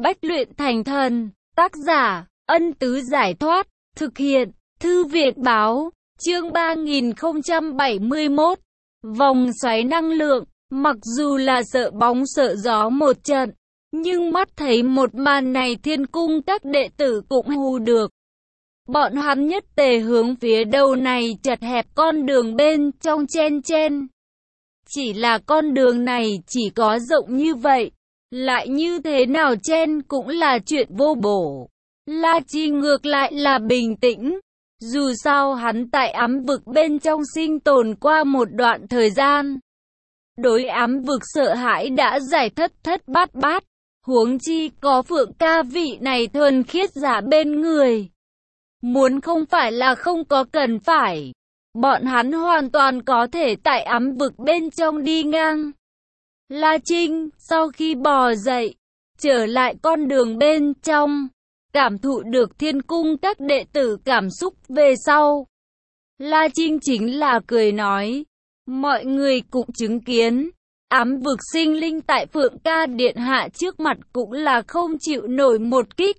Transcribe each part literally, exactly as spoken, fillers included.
Bách luyện thành thần. Tác giả, Ân Tứ Giải Thoát. Thực hiện, Thư viện Báo. Chương ba nghìn không trăm bảy mươi mốt. Vòng xoáy năng lượng. Mặc dù là sợ bóng sợ gió một trận, nhưng mắt thấy một màn này Thiên Cung các đệ tử cũng hù được. Bọn hắn nhất tề hướng phía đầu này chật hẹp con đường bên trong chen chen. Chỉ là con đường này chỉ có rộng như vậy, lại như thế nào chen cũng là chuyện vô bổ. La Chi ngược lại là bình tĩnh. Dù sao hắn tại ám vực bên trong sinh tồn qua một đoạn thời gian. Đối ám vực sợ hãi đã giải thất thất bát bát. Huống chi có Phượng Ca vị này thuần khiết giả bên người. Muốn không phải là không có cần phải. Bọn hắn hoàn toàn có thể tại ám vực bên trong đi ngang. La Trinh, sau khi bò dậy, trở lại con đường bên trong, cảm thụ được Thiên Cung các đệ tử cảm xúc về sau. La Trinh chính là cười nói, mọi người cũng chứng kiến, ám vực sinh linh tại Phượng Ca Điện Hạ trước mặt cũng là không chịu nổi một kích.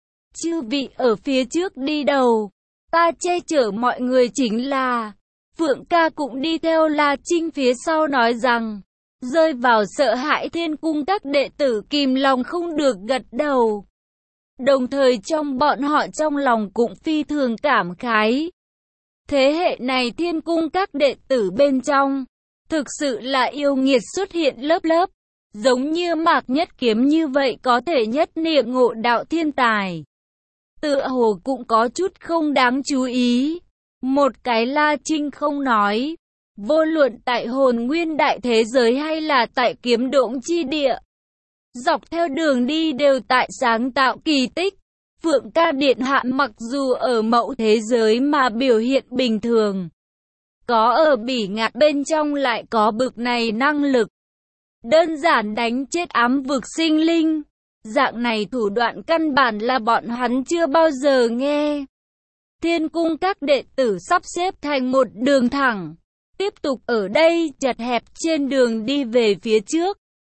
Chư vị ở phía trước đi đầu, ta che chở mọi người chính là... Phượng Ca cũng đi theo La Trinh phía sau nói rằng, rơi vào sợ hãi Thiên Cung các đệ tử kìm lòng không được gật đầu. Đồng thời trong bọn họ trong lòng cũng phi thường cảm khái. Thế hệ này Thiên Cung các đệ tử bên trong, thực sự là yêu nghiệt xuất hiện lớp lớp. Giống như Mạc Nhất Kiếm như vậy có thể nhất niệm ngộ đạo thiên tài. Tựa hồ cũng có chút không đáng chú ý. Một cái La Trinh không nói. Vô luận tại hồn nguyên đại thế giới hay là tại kiếm độn chi địa. Dọc theo đường đi đều tại sáng tạo kỳ tích. Phượng Ca Điện Hạ mặc dù ở mẫu thế giới mà biểu hiện bình thường. Có ở bỉ ngạn bên trong lại có bực này năng lực. Đơn giản đánh chết ám vực sinh linh. Dạng này thủ đoạn căn bản là bọn hắn chưa bao giờ nghe. Thiên Cung các đệ tử sắp xếp thành một đường thẳng. Tiếp tục ở đây chật hẹp trên đường đi về phía trước.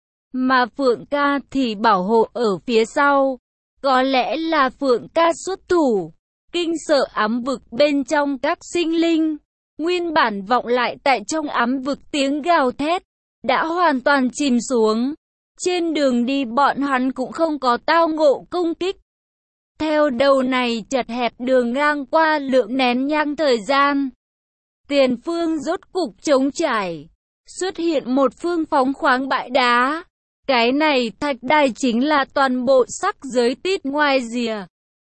Mà Phượng Ca thì bảo hộ ở phía sau. Có lẽ là Phượng Ca xuất thủ. Kinh sợ ám vực bên trong các sinh linh. Nguyên bản vọng lại tại trong ám vực tiếng gào thét. Đã hoàn toàn chìm xuống. Trên đường đi bọn hắn cũng không có tao ngộ công kích. Theo đầu này chật hẹp đường ngang qua lượng nén nhang thời gian. Tiền phương rốt cục trống trải. Xuất hiện một phương phóng khoáng bãi đá. Cái này thạch đài chính là toàn bộ sắc giới tít ngoài rìa.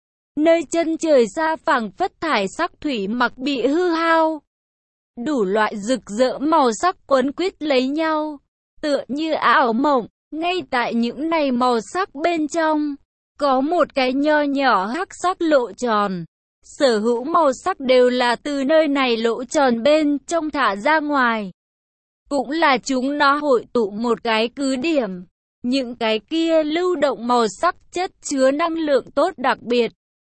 Nơi chân trời xa phẳng phất thải sắc thủy mặc bị hư hao. Đủ loại rực rỡ màu sắc quấn quýt lấy nhau. Tựa như ảo mộng. Ngay tại những này màu sắc bên trong. Có một cái nho nhỏ hắc sắc lỗ tròn. Sở hữu màu sắc đều là từ nơi này lỗ tròn bên trong thả ra ngoài. Cũng là chúng nó hội tụ một cái cứ điểm. Những cái kia lưu động màu sắc chất chứa năng lượng tốt đặc biệt.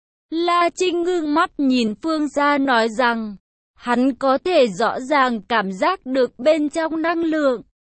La Trinh ngưng mắt nhìn phương xa nói rằng, hắn có thể rõ ràng cảm giác được bên trong năng lượng.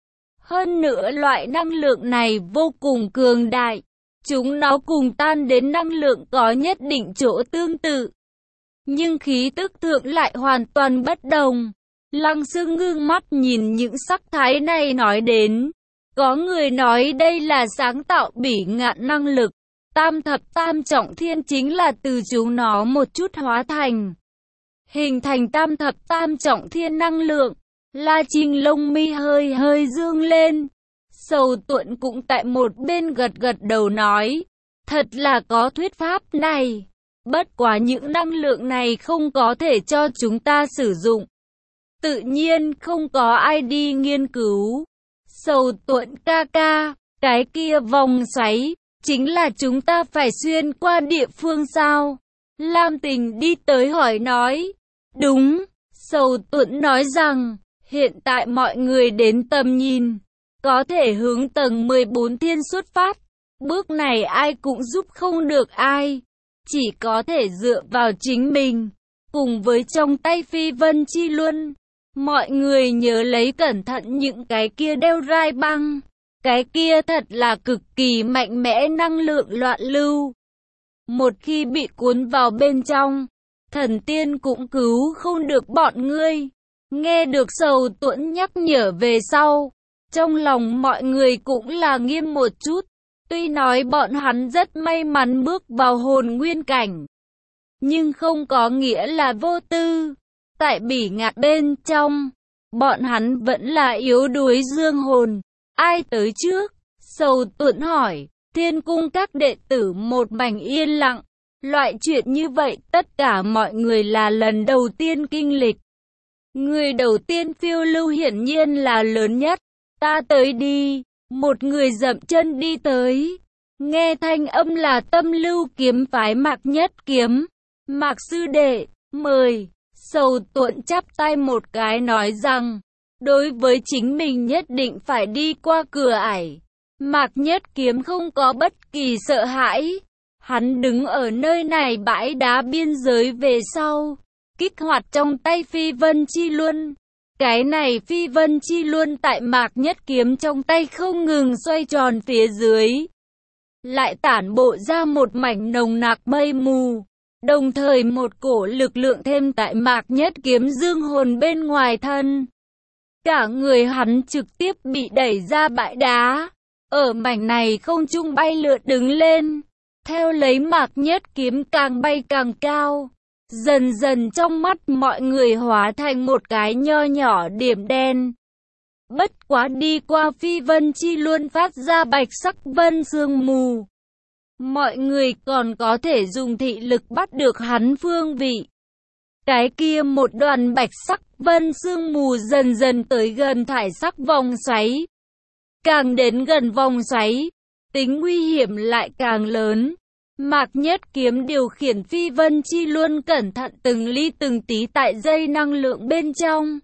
Hơn nữa loại năng lượng này vô cùng cường đại. Chúng nó cùng tan đến năng lượng có nhất định chỗ tương tự. Nhưng khí tức thượng lại hoàn toàn bất đồng. Lăng Sương ngưng mắt nhìn những sắc thái này nói đến. Có người nói đây là sáng tạo bỉ ngạn năng lực. Tam thập tam trọng thiên chính là từ chúng nó một chút hóa thành. Hình thành tam thập tam trọng thiên năng lượng. La Trinh lông mi hơi hơi dương lên. Sầu Tuận cũng tại một bên gật gật đầu nói. Thật là có thuyết pháp này. Bất quá những năng lượng này không có thể cho chúng ta sử dụng. Tự nhiên không có ai đi nghiên cứu. Sầu Tuận ca ca, cái kia vòng xoáy, chính là chúng ta phải xuyên qua địa phương sao? Lam Tình đi tới hỏi nói. Đúng, Sầu Tuận nói rằng, hiện tại mọi người đến tầm nhìn. Có thể hướng tầng mười bốn thiên xuất phát. Bước này ai cũng giúp không được ai. Chỉ có thể dựa vào chính mình. Cùng với trong tay Phi Vân Chi Luân. Mọi người nhớ lấy cẩn thận những cái kia đeo rai băng. Cái kia thật là cực kỳ mạnh mẽ năng lượng loạn lưu. Một khi bị cuốn vào bên trong, thần tiên cũng cứu không được bọn ngươi. Nghe được Sầu Tuẫn nhắc nhở về sau, trong lòng mọi người cũng là nghiêm một chút. Tuy nói bọn hắn rất may mắn bước vào hồn nguyên cảnh, nhưng không có nghĩa là vô tư. Tại bỉ ngạn bên trong, bọn hắn vẫn là yếu đuối dương hồn. Ai tới trước? Sầu Tuẫn hỏi. Thiên cung các đệ tử một mảnh yên lặng. Loại chuyện như vậy tất cả mọi người là lần đầu tiên kinh lịch. Người đầu tiên phiêu lưu hiển nhiên là lớn nhất. Ta tới đi. Một người dậm chân đi tới. Nghe thanh âm là Tâm Lưu kiếm phái Mạc Nhất Kiếm. Mạc sư đệ, mời. Sầu Tuẫn chắp tay một cái nói rằng, đối với chính mình nhất định phải đi qua cửa ải. Mạc Nhất Kiếm không có bất kỳ sợ hãi. Hắn đứng ở nơi này bãi đá biên giới về sau, kích hoạt trong tay Phi Vân Chi Luân. Cái này Phi Vân Chi Luân tại Mạc Nhất Kiếm trong tay không ngừng xoay tròn phía dưới, lại tản bộ ra một mảnh nồng nặc mây mù. Đồng thời một cổ lực lượng thêm tại Mạc Nhất Kiếm dương hồn bên ngoài thân. Cả người hắn trực tiếp bị đẩy ra bãi đá. Ở mảnh này không trung bay lượn đứng lên. Theo lấy Mạc Nhất Kiếm càng bay càng cao. Dần dần trong mắt mọi người hóa thành một cái nho nhỏ điểm đen. Bất quá đi qua Phi Vân Chi Luân phát ra bạch sắc vân sương mù. Mọi người còn có thể dùng thị lực bắt được hắn phương vị. Cái kia một đoàn bạch sắc vân sương mù dần dần tới gần thải sắc vòng xoáy. Càng đến gần vòng xoáy, tính nguy hiểm lại càng lớn. Mạc Nhất Kiếm điều khiển Phi Vân Chi Luân cẩn thận từng ly từng tí tại dây năng lượng bên trong.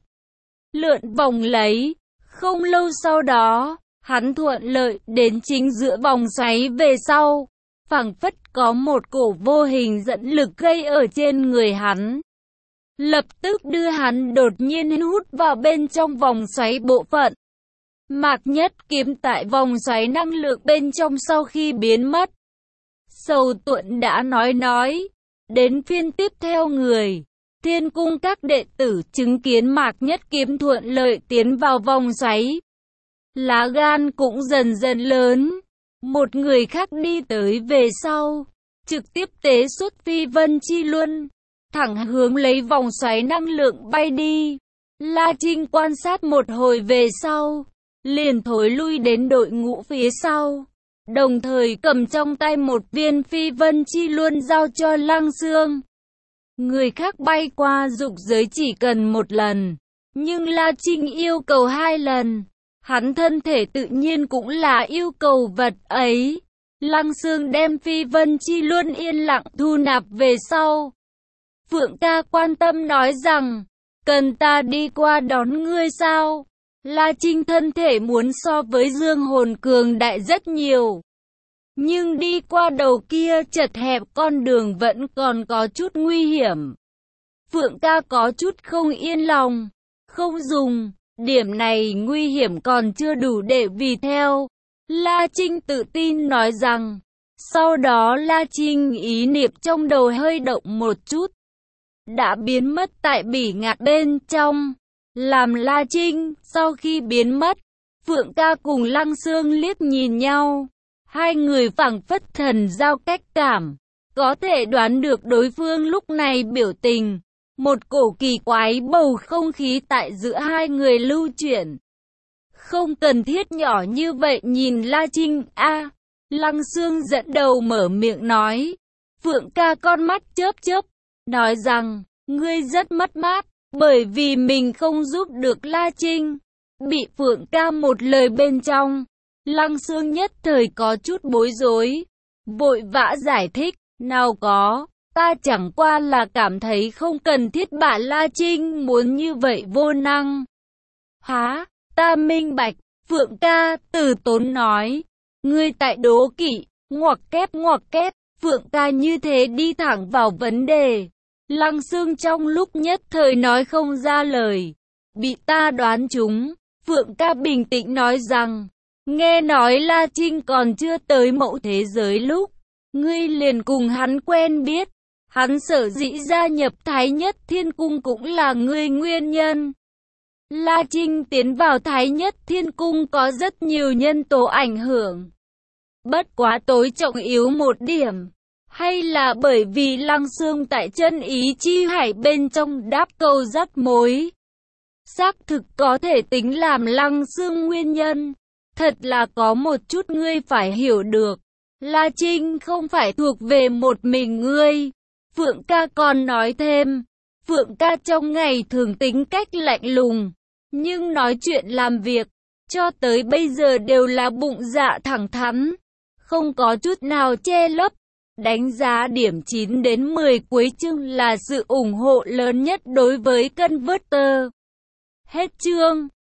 Lượn vòng lấy, không lâu sau đó, hắn thuận lợi đến chính giữa vòng xoáy về sau. Phảng phất có một cổ vô hình dẫn lực gây ở trên người hắn. Lập tức đưa hắn đột nhiên hút vào bên trong vòng xoáy bộ phận. Mạc Nhất Kiếm tại vòng xoáy năng lượng bên trong sau khi biến mất. Sầu Tuẫn đã nói nói. Đến phiên tiếp theo người. Thiên cung các đệ tử chứng kiến Mạc Nhất Kiếm thuận lợi tiến vào vòng xoáy. Lá gan cũng dần dần lớn. Một người khác đi tới về sau, trực tiếp tế xuất Phi Vân Chi Luân, thẳng hướng lấy vòng xoáy năng lượng bay đi. La Trinh quan sát một hồi về sau, liền thối lui đến đội ngũ phía sau, đồng thời cầm trong tay một viên Phi Vân Chi Luân giao cho Lăng Xương. Người khác bay qua dục giới chỉ cần một lần, nhưng La Trinh yêu cầu hai lần. Hắn thân thể tự nhiên cũng là yêu cầu vật ấy. Lăng Xương đem Phi Vân Chi Luân yên lặng thu nạp về sau. Phượng ca quan tâm nói rằng, cần ta đi qua đón ngươi sao? La Trinh thân thể muốn so với dương hồn cường đại rất nhiều. Nhưng đi qua đầu kia chật hẹp con đường vẫn còn có chút nguy hiểm. Phượng ca có chút không yên lòng. Không dùng. Điểm này nguy hiểm còn chưa đủ để vì theo. La Trinh tự tin nói rằng. Sau đó La Trinh ý niệm trong đầu hơi động một chút, đã biến mất tại bỉ ngạn bên trong. Làm La Trinh sau khi biến mất, Phượng ca cùng Lăng Xương liếc nhìn nhau. Hai người phảng phất thần giao cách cảm, có thể đoán được đối phương lúc này biểu tình. Một cổ kỳ quái bầu không khí tại giữa hai người lưu chuyển. Không cần thiết nhỏ như vậy nhìn La Trinh a. À, Lăng Xương dẫn đầu mở miệng nói. Phượng ca con mắt chớp chớp, nói rằng, ngươi rất mất mát, bởi vì mình không giúp được La Trinh. Bị Phượng ca một lời bên trong, Lăng Xương nhất thời có chút bối rối, vội vã giải thích, nào có. Ta chẳng qua là cảm thấy không cần thiết bạn La Trinh muốn như vậy vô năng. Há, ta minh bạch, Phượng ca, từ tốn nói. Ngươi tại đố kỵ, ngoặc kép ngoặc kép, Phượng ca như thế đi thẳng vào vấn đề. Lăng Xương trong lúc nhất thời nói không ra lời. Bị ta đoán trúng, Phượng ca bình tĩnh nói rằng, Nghe nói La Trinh còn chưa tới mẫu thế giới lúc ngươi liền cùng hắn quen biết. Hắn sở dĩ gia nhập Thái Nhất Thiên Cung cũng là ngươi nguyên nhân. La Trinh tiến vào Thái Nhất Thiên Cung có rất nhiều nhân tố ảnh hưởng. Bất quá tối trọng yếu một điểm, hay là bởi vì Lăng Xương tại chân ý chi hải bên trong đáp câu dắt mối. Xác thực có thể tính làm Lăng Xương nguyên nhân. Thật là có một chút ngươi phải hiểu được. La Trinh không phải thuộc về một mình ngươi. Phượng ca còn nói thêm, Phượng ca trong ngày thường tính cách lạnh lùng, nhưng nói chuyện làm việc, cho tới bây giờ đều là bụng dạ thẳng thắn, không có chút nào che lấp. Đánh giá điểm chín đến mười cuối chương là sự ủng hộ lớn nhất đối với Converter. Hết chương.